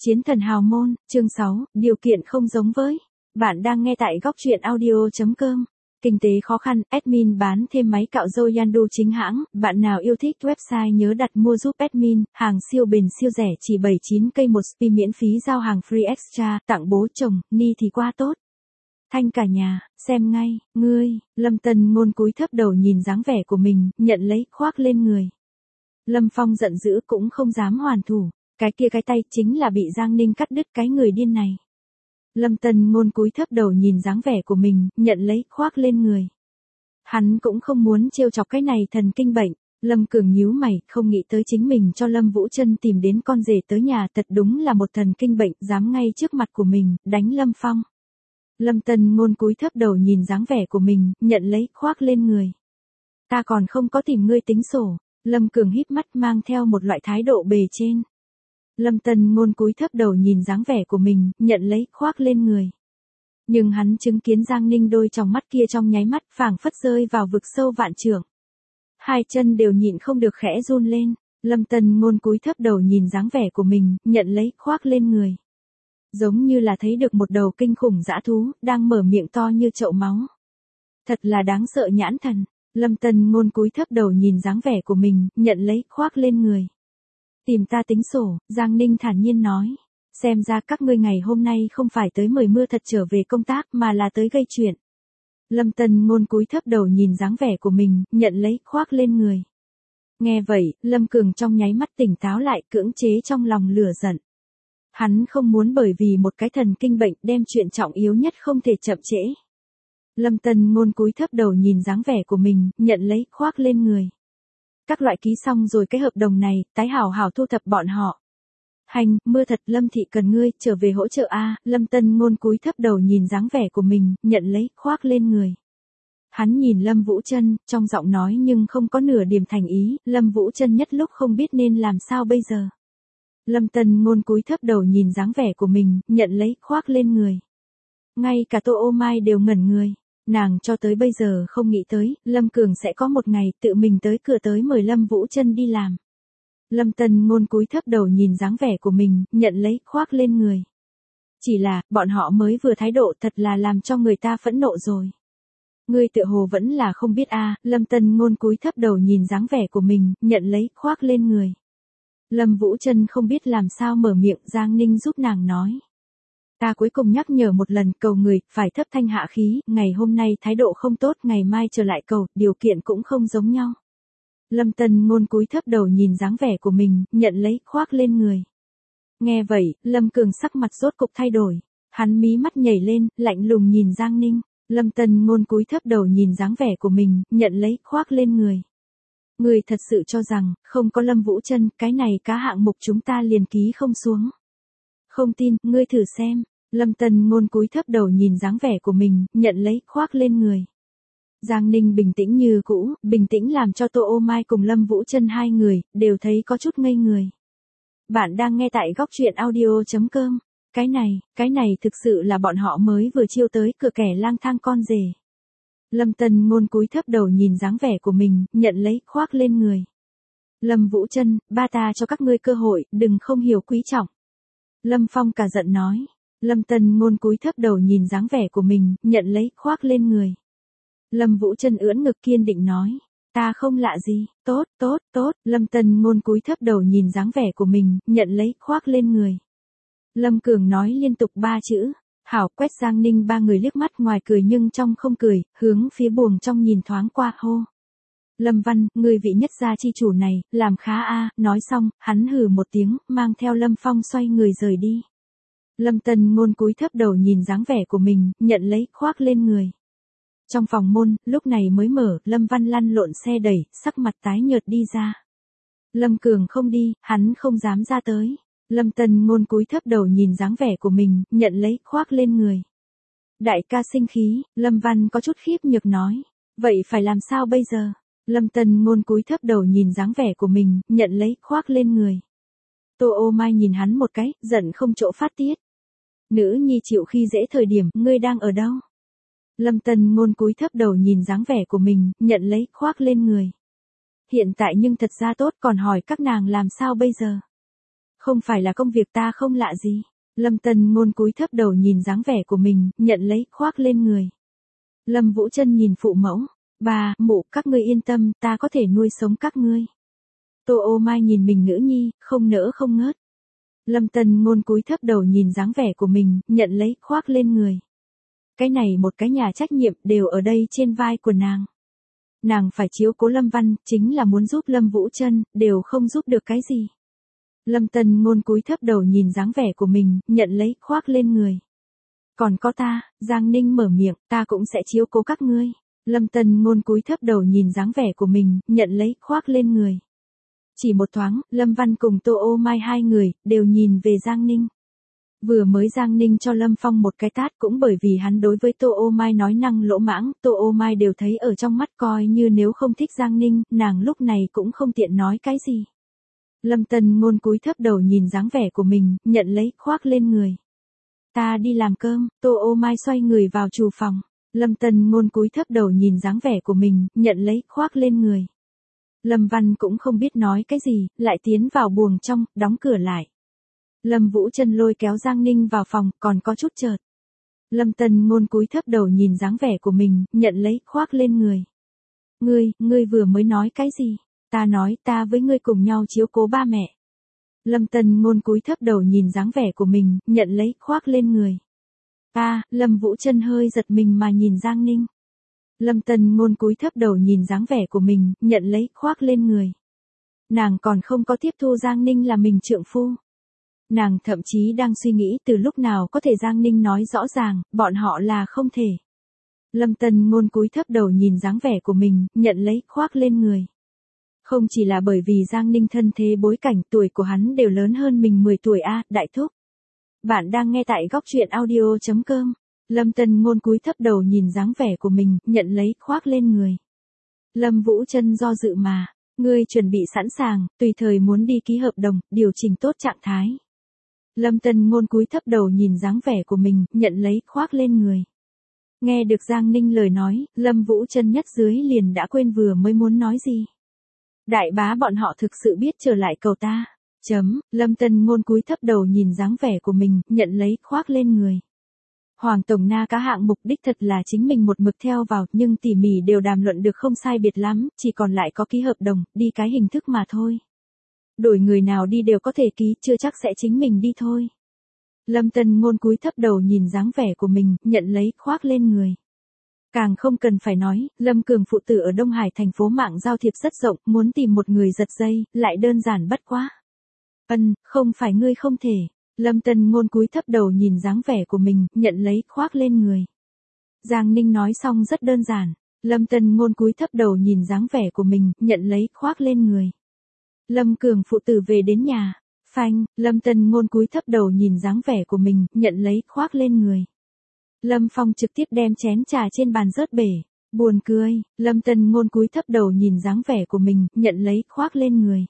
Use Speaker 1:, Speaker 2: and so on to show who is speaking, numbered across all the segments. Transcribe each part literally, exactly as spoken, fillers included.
Speaker 1: Chiến thần hào môn, chương sáu, điều kiện không giống với. Bạn đang nghe tại góc truyện audio chấm com. Kinh tế khó khăn, admin bán thêm máy cạo râu Yandu chính hãng, bạn nào yêu thích website nhớ đặt mua giúp admin, hàng siêu bền siêu rẻ chỉ bảy mươi chín cây một spi miễn phí giao hàng free extra, tặng bố chồng, ni thì quá tốt. Thanh cả nhà, xem ngay, ngươi, Lâm Tân Ngôn cúi thấp đầu nhìn dáng vẻ của mình, nhận lấy, khoác lên người. Lâm Phong giận dữ cũng không dám hoàn thủ. Cái kia cái tay chính là bị Giang Ninh cắt đứt cái người điên này. Lâm Tân Ngôn cúi thấp đầu nhìn dáng vẻ của mình, nhận lấy, khoác lên người. Hắn cũng không muốn trêu chọc cái này thần kinh bệnh. Lâm Cường nhíu mày, không nghĩ tới chính mình cho Lâm Vũ Trân tìm đến con rể tới nhà, thật đúng là một thần kinh bệnh, dám ngay trước mặt của mình, đánh Lâm Phong. Lâm Tân Ngôn cúi thấp đầu nhìn dáng vẻ của mình, nhận lấy, khoác lên người. Ta còn không có tìm ngươi tính sổ. Lâm Cường híp mắt mang theo một loại thái độ bề trên. Lâm Tân Ngôn cúi thấp đầu nhìn dáng vẻ của mình, nhận lấy, khoác lên người. Nhưng hắn chứng kiến Giang Ninh đôi tròng mắt kia trong nháy mắt phảng phất rơi vào vực sâu vạn trượng. Hai chân đều nhịn không được khẽ run lên. Lâm Tân Ngôn cúi thấp đầu nhìn dáng vẻ của mình, nhận lấy, khoác lên người. Giống như là thấy được một đầu kinh khủng dã thú, đang mở miệng to như chậu máu. Thật là đáng sợ nhãn thần. Lâm Tân Ngôn cúi thấp đầu nhìn dáng vẻ của mình, nhận lấy, khoác lên người. Tìm ta tính sổ, Giang Ninh thản nhiên nói. Xem ra các ngươi ngày hôm nay không phải tới mời mưa thật trở về công tác mà là tới gây chuyện. Lâm Tân Ngôn cúi thấp đầu nhìn dáng vẻ của mình, nhận lấy, khoác lên người. Nghe vậy, Lâm Cường trong nháy mắt tỉnh táo lại, cưỡng chế trong lòng lửa giận. Hắn không muốn bởi vì một cái thần kinh bệnh đem chuyện trọng yếu nhất không thể chậm trễ. Lâm Tân Ngôn cúi thấp đầu nhìn dáng vẻ của mình, nhận lấy, khoác lên người. Các loại ký xong rồi cái hợp đồng này, tái hảo hảo thu thập bọn họ. Hành, mưa thật, Lâm thị cần ngươi, trở về hỗ trợ a. Lâm Tân Ngôn cúi thấp đầu nhìn dáng vẻ của mình, nhận lấy, khoác lên người. Hắn nhìn Lâm Vũ Trân, trong giọng nói nhưng không có nửa điểm thành ý, Lâm Vũ Trân nhất lúc không biết nên làm sao bây giờ. Lâm Tân Ngôn cúi thấp đầu nhìn dáng vẻ của mình, nhận lấy, khoác lên người. Ngay cả Tô Ô Mai đều ngẩn người. Nàng cho tới bây giờ không nghĩ tới, Lâm Cường sẽ có một ngày tự mình tới cửa tới mời Lâm Vũ Trân đi làm. Lâm Tân Ngôn cúi thấp đầu nhìn dáng vẻ của mình, nhận lấy, khoác lên người. Chỉ là, bọn họ mới vừa thái độ thật là làm cho người ta phẫn nộ rồi. Ngươi tự hồ vẫn là không biết a. Lâm Tân Ngôn cúi thấp đầu nhìn dáng vẻ của mình, nhận lấy, khoác lên người. Lâm Vũ Trân không biết làm sao mở miệng, Giang Ninh giúp nàng nói. Ta cuối cùng nhắc nhở một lần, cầu người, phải thấp thanh hạ khí, ngày hôm nay thái độ không tốt, ngày mai trở lại cầu, điều kiện cũng không giống nhau. Lâm Tân Ngôn cúi thấp đầu nhìn dáng vẻ của mình, nhận lấy, khoác lên người. Nghe vậy, Lâm Cường sắc mặt rốt cục thay đổi. Hắn mí mắt nhảy lên, lạnh lùng nhìn Giang Ninh. Lâm Tân Ngôn cúi thấp đầu nhìn dáng vẻ của mình, nhận lấy, khoác lên người. Người thật sự cho rằng, không có Lâm Vũ Trân, cái này cá hạng mục chúng ta liền ký không xuống. Không tin, ngươi thử xem. Lâm Tân Ngôn cúi thấp đầu nhìn dáng vẻ của mình, nhận lấy, khoác lên người. Giang Ninh bình tĩnh như cũ, bình tĩnh làm cho Tô Ô Mai cùng Lâm Vũ Trân hai người, đều thấy có chút ngây người. Bạn đang nghe tại góc truyện audio chấm com. Cái này, cái này thực sự là bọn họ mới vừa chiêu tới cửa kẻ lang thang con rể. Lâm Tân Ngôn cúi thấp đầu nhìn dáng vẻ của mình, nhận lấy, khoác lên người. Lâm Vũ Trân, ba ta cho các ngươi cơ hội, đừng không hiểu quý trọng. Lâm Phong cả giận nói. Lâm Tân Ngôn cúi thấp đầu nhìn dáng vẻ của mình, nhận lấy, khoác lên người. Lâm Vũ Trân ưỡn ngực kiên định nói. Ta không lạ gì, tốt, tốt, tốt. Lâm Tân Ngôn cúi thấp đầu nhìn dáng vẻ của mình, nhận lấy, khoác lên người. Lâm Cường nói liên tục ba chữ. Hảo, quét Giang Ninh ba người liếc mắt ngoài cười nhưng trong không cười, hướng phía buồng trong nhìn thoáng qua, hô. Lâm Văn, người vị nhất gia chi chủ này, làm khá a. Nói xong, hắn hừ một tiếng, mang theo Lâm Phong xoay người rời đi. Lâm Tân Ngôn cúi thấp đầu nhìn dáng vẻ của mình, nhận lấy, khoác lên người. Trong phòng môn, lúc này mới mở, Lâm Văn lăn lộn xe đẩy, sắc mặt tái nhợt đi ra. Lâm Cường không đi, hắn không dám ra tới. Lâm Tân Ngôn cúi thấp đầu nhìn dáng vẻ của mình, nhận lấy, khoác lên người. Đại ca sinh khí, Lâm Văn có chút khiếp nhược nói. Vậy phải làm sao bây giờ? Lâm Tân Ngôn cúi thấp đầu nhìn dáng vẻ của mình, nhận lấy, khoác lên người. Tô Ô Mai nhìn hắn một cái, giận không chỗ phát tiết. Nữ nhi chịu khi dễ thời điểm, ngươi đang ở đâu? Lâm Tân Ngôn cúi thấp đầu nhìn dáng vẻ của mình, nhận lấy, khoác lên người. Hiện tại nhưng thật ra tốt, còn hỏi các nàng làm sao bây giờ? Không phải là công việc ta không lạ gì. Lâm Tân Ngôn cúi thấp đầu nhìn dáng vẻ của mình, nhận lấy, khoác lên người. Lâm Vũ Trân nhìn phụ mẫu. Bà, mụ, các ngươi yên tâm, ta có thể nuôi sống các ngươi. Tô Ô Mai nhìn mình nữ nhi, không nỡ không ngớt. Lâm Tân Ngôn cúi thấp đầu nhìn dáng vẻ của mình, nhận lấy, khoác lên người. Cái này một cái nhà trách nhiệm đều ở đây trên vai của nàng. Nàng phải chiếu cố Lâm Văn, chính là muốn giúp Lâm Vũ Trân, đều không giúp được cái gì. Lâm Tân Ngôn cúi thấp đầu nhìn dáng vẻ của mình, nhận lấy, khoác lên người. Còn có ta, Giang Ninh mở miệng, ta cũng sẽ chiếu cố các ngươi. Lâm Tân Ngôn cúi thấp đầu nhìn dáng vẻ của mình, nhận lấy, khoác lên người. Chỉ một thoáng, Lâm Văn cùng Tô Ô Mai hai người, đều nhìn về Giang Ninh. Vừa mới Giang Ninh cho Lâm Phong một cái tát cũng bởi vì hắn đối với Tô Ô Mai nói năng lỗ mãng, Tô Ô Mai đều thấy ở trong mắt, coi như nếu không thích Giang Ninh, nàng lúc này cũng không tiện nói cái gì. Lâm Tân Ngôn cúi thấp đầu nhìn dáng vẻ của mình, nhận lấy, khoác lên người. Ta đi làm cơm. Tô Ô Mai xoay người vào厨phòng. Lâm Tân Ngôn cúi thấp đầu nhìn dáng vẻ của mình, nhận lấy, khoác lên người. Lâm Văn cũng không biết nói cái gì, lại tiến vào buồng trong, đóng cửa lại. Lâm Vũ Trân lôi kéo Giang Ninh vào phòng, còn có chút chợt. Lâm Tân Ngôn cúi thấp đầu nhìn dáng vẻ của mình, nhận lấy, khoác lên người. Ngươi, ngươi vừa mới nói cái gì? Ta nói, ta với ngươi cùng nhau chiếu cố ba mẹ. Lâm Tân Ngôn cúi thấp đầu nhìn dáng vẻ của mình, nhận lấy, khoác lên người. Ta, Lâm Vũ Trân hơi giật mình mà nhìn Giang Ninh. Lâm Tân Ngôn cúi thấp đầu nhìn dáng vẻ của mình, nhận lấy, khoác lên người. Nàng còn không có tiếp thu Giang Ninh là mình trượng phu. Nàng thậm chí đang suy nghĩ từ lúc nào có thể Giang Ninh nói rõ ràng, bọn họ là không thể. Lâm Tân Ngôn cúi thấp đầu nhìn dáng vẻ của mình, nhận lấy, khoác lên người. Không chỉ là bởi vì Giang Ninh thân thế bối cảnh tuổi của hắn đều lớn hơn mình mười tuổi a, đại thúc. Bạn đang nghe tại góc truyện audio chấm com. Lâm Tân Ngôn cúi thấp đầu nhìn dáng vẻ của mình, nhận lấy, khoác lên người. Lâm Vũ Trân do dự mà, ngươi chuẩn bị sẵn sàng, tùy thời muốn đi ký hợp đồng, điều chỉnh tốt trạng thái. Lâm Tân Ngôn cúi thấp đầu nhìn dáng vẻ của mình, nhận lấy, khoác lên người. Nghe được Giang Ninh lời nói, Lâm Vũ Trân nhất dưới liền đã quên vừa mới muốn nói gì. Đại bá bọn họ thực sự biết trở lại cầu ta. Chấm, Lâm Tân Ngôn cúi thấp đầu nhìn dáng vẻ của mình, nhận lấy, khoác lên người. Hoàng Tổng Na cá hạng mục đích thật là chính mình một mực theo vào, nhưng tỉ mỉ đều đàm luận được không sai biệt lắm, chỉ còn lại có ký hợp đồng, đi cái hình thức mà thôi. Đổi người nào đi đều có thể ký, chưa chắc sẽ chính mình đi thôi. Lâm Tân Ngôn cúi thấp đầu nhìn dáng vẻ của mình, nhận lấy, khoác lên người. Càng không cần phải nói, Lâm Cường phụ tử ở Đông Hải thành phố mạng giao thiệp rất rộng, muốn tìm một người giật dây, lại đơn giản bất quá. Ân, không phải ngươi không thể. Lâm Tân Ngôn cúi thấp đầu nhìn dáng vẻ của mình, nhận lấy, khoác lên người. Giang Ninh nói xong rất đơn giản. Lâm Tân Ngôn cúi thấp đầu nhìn dáng vẻ của mình, nhận lấy, khoác lên người. Lâm Cường phụ tử về đến nhà. Phanh, Lâm Tân Ngôn cúi thấp đầu nhìn dáng vẻ của mình, nhận lấy, khoác lên người. Lâm Phong trực tiếp đem chén trà trên bàn rớt bể. Buồn cười, Lâm Tân Ngôn cúi thấp đầu nhìn dáng vẻ của mình, nhận lấy, khoác lên người.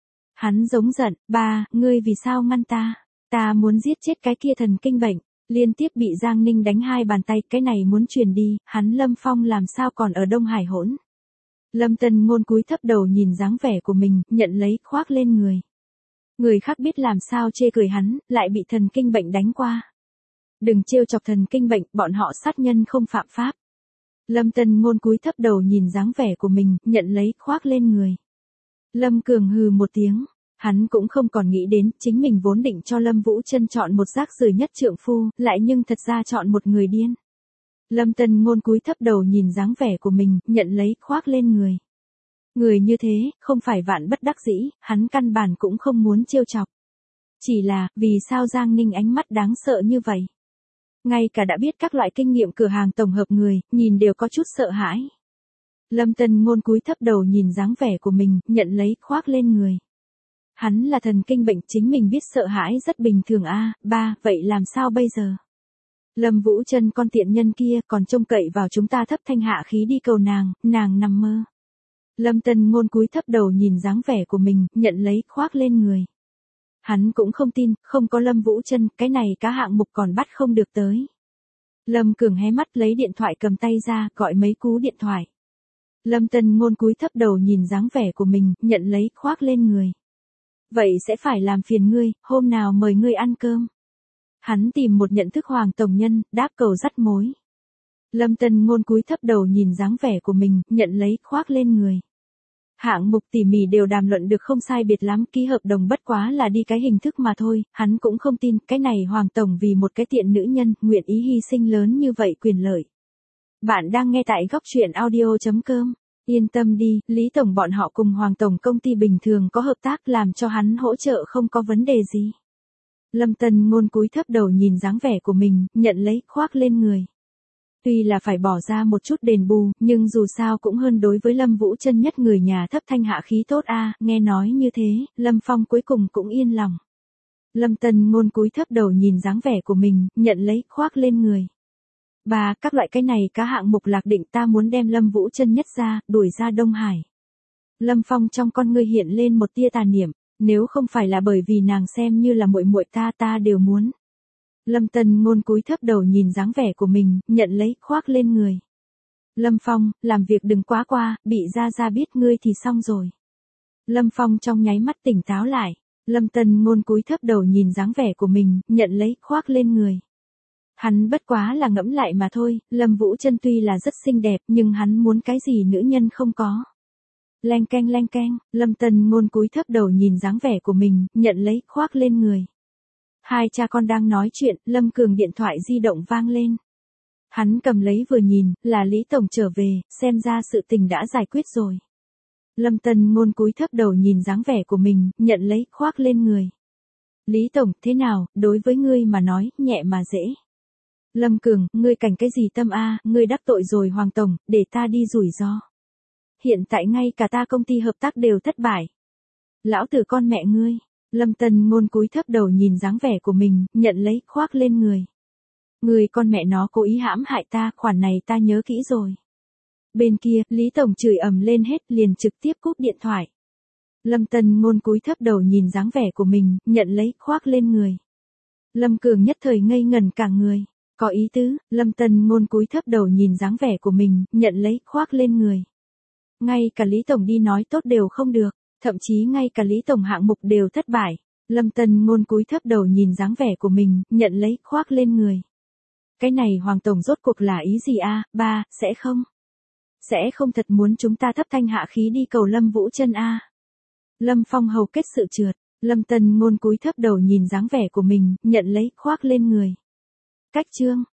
Speaker 1: Hắn giống giận, ba, ngươi vì sao ngăn ta? Ta muốn giết chết cái kia thần kinh bệnh. Liên tiếp bị Giang Ninh đánh hai bàn tay, cái này muốn truyền đi, hắn Lâm Phong làm sao còn ở Đông Hải hỗn. Lâm Tân Ngôn cúi thấp đầu nhìn dáng vẻ của mình, nhận lấy, khoác lên người. Người khác biết làm sao chê cười hắn, lại bị thần kinh bệnh đánh qua. Đừng trêu chọc thần kinh bệnh, bọn họ sát nhân không phạm pháp. Lâm Tân Ngôn cúi thấp đầu nhìn dáng vẻ của mình, nhận lấy, khoác lên người. Lâm Cường hừ một tiếng. Hắn cũng không còn nghĩ đến, chính mình vốn định cho Lâm Vũ Trân chọn một rác rưởi nhất trượng phu, lại nhưng thật ra chọn một người điên. Lâm Tân Ngôn cúi thấp đầu nhìn dáng vẻ của mình, nhận lấy, khoác lên người. Người như thế, không phải vạn bất đắc dĩ, hắn căn bản cũng không muốn trêu chọc. Chỉ là, vì sao Giang Ninh ánh mắt đáng sợ như vậy? Ngay cả đã biết các loại kinh nghiệm cửa hàng tổng hợp người, nhìn đều có chút sợ hãi. Lâm Tân Ngôn cúi thấp đầu nhìn dáng vẻ của mình, nhận lấy, khoác lên người. Hắn là thần kinh bệnh, chính mình biết sợ hãi rất bình thường a, ba, vậy làm sao bây giờ? Lâm Vũ Trân con tiện nhân kia còn trông cậy vào chúng ta thấp thanh hạ khí đi cầu nàng, nàng nằm mơ. Lâm Tân Ngôn cúi thấp đầu nhìn dáng vẻ của mình, nhận lấy, khoác lên người. Hắn cũng không tin, không có Lâm Vũ Trân, cái này cá hạng mục còn bắt không được tới. Lâm Cường hé mắt lấy điện thoại cầm tay ra, gọi mấy cú điện thoại. Lâm Tân Ngôn cúi thấp đầu nhìn dáng vẻ của mình, nhận lấy, khoác lên người. Vậy sẽ phải làm phiền ngươi, hôm nào mời ngươi ăn cơm. Hắn tìm một nhận thức Hoàng tổng nhân, đáp cầu dắt mối. Lâm Tân Ngôn cúi thấp đầu nhìn dáng vẻ của mình, nhận lấy, khoác lên người. Hạng mục tỉ mỉ đều đàm luận được không sai biệt lắm, ký hợp đồng bất quá là đi cái hình thức mà thôi, hắn cũng không tin, cái này Hoàng tổng vì một cái tiện nữ nhân, nguyện ý hy sinh lớn như vậy quyền lợi. Bạn đang nghe tại góc truyện audio chấm com. Yên tâm đi, Lý tổng bọn họ cùng Hoàng tổng công ty bình thường có hợp tác, làm cho hắn hỗ trợ không có vấn đề gì. Lâm Tân Ngôn cúi thấp đầu nhìn dáng vẻ của mình, nhận lấy, khoác lên người. Tuy là phải bỏ ra một chút đền bù, nhưng dù sao cũng hơn đối với Lâm Vũ Chân nhất người nhà thấp thanh hạ khí tốt a, nghe nói như thế, Lâm Phong cuối cùng cũng yên lòng. Lâm Tân Ngôn cúi thấp đầu nhìn dáng vẻ của mình, nhận lấy, khoác lên người. Bà, các loại cái này cá hạng mục lạc định, ta muốn đem Lâm Vũ Chân nhất ra, đuổi ra Đông Hải. Lâm Phong trong con ngươi hiện lên một tia tà niệm, nếu không phải là bởi vì nàng xem như là muội muội ta, ta đều muốn. Lâm Tân Ngôn cúi thấp đầu nhìn dáng vẻ của mình, nhận lấy, khoác lên người. Lâm Phong, làm việc đừng quá qua, bị Gia Gia biết ngươi thì xong rồi. Lâm Phong trong nháy mắt tỉnh táo lại. Lâm Tân Ngôn cúi thấp đầu nhìn dáng vẻ của mình, nhận lấy, khoác lên người. Hắn bất quá là ngẫm lại mà thôi, Lâm Vũ Chân tuy là rất xinh đẹp, nhưng hắn muốn cái gì nữ nhân không có. Leng keng leng keng, Lâm Tân Ngôn cúi thấp đầu nhìn dáng vẻ của mình, nhận lấy, khoác lên người. Hai cha con đang nói chuyện, Lâm Cường điện thoại di động vang lên. Hắn cầm lấy vừa nhìn, là Lý tổng trở về, xem ra sự tình đã giải quyết rồi. Lâm Tân Ngôn cúi thấp đầu nhìn dáng vẻ của mình, nhận lấy, khoác lên người. Lý tổng, thế nào, đối với ngươi mà nói, nhẹ mà dễ. Lâm Cường, ngươi cảnh cái gì tâm a, ngươi đắc tội rồi Hoàng tổng, để ta đi rủi ro. Hiện tại ngay cả ta công ty hợp tác đều thất bại. Lão tử con mẹ ngươi. Lâm Tân Ngôn cúi thấp đầu nhìn dáng vẻ của mình, nhận lấy, khoác lên người. Người con mẹ nó cố ý hãm hại ta, khoản này ta nhớ kỹ rồi. Bên kia, Lý tổng chửi ầm lên hết, liền trực tiếp cúp điện thoại. Lâm Tân Ngôn cúi thấp đầu nhìn dáng vẻ của mình, nhận lấy, khoác lên người. Lâm Cường nhất thời ngây ngẩn cả người. Có ý tứ, Lâm Tân Ngôn cúi thấp đầu nhìn dáng vẻ của mình, nhận lấy, khoác lên người. Ngay cả Lý tổng đi nói tốt đều không được. Thậm chí ngay cả Lý tổng hạng mục đều thất bại. Lâm Tân Ngôn cúi thấp đầu nhìn dáng vẻ của mình, nhận lấy, khoác lên người. Cái này Hoàng tổng rốt cuộc là ý gì a? Ba, sẽ không? Sẽ không thật muốn chúng ta thấp thanh hạ khí đi cầu Lâm Vũ Chân a? Lâm Phong hầu kết sự trượt. Lâm Tân Ngôn cúi thấp đầu nhìn dáng vẻ của mình, nhận lấy, khoác lên người. Cách chương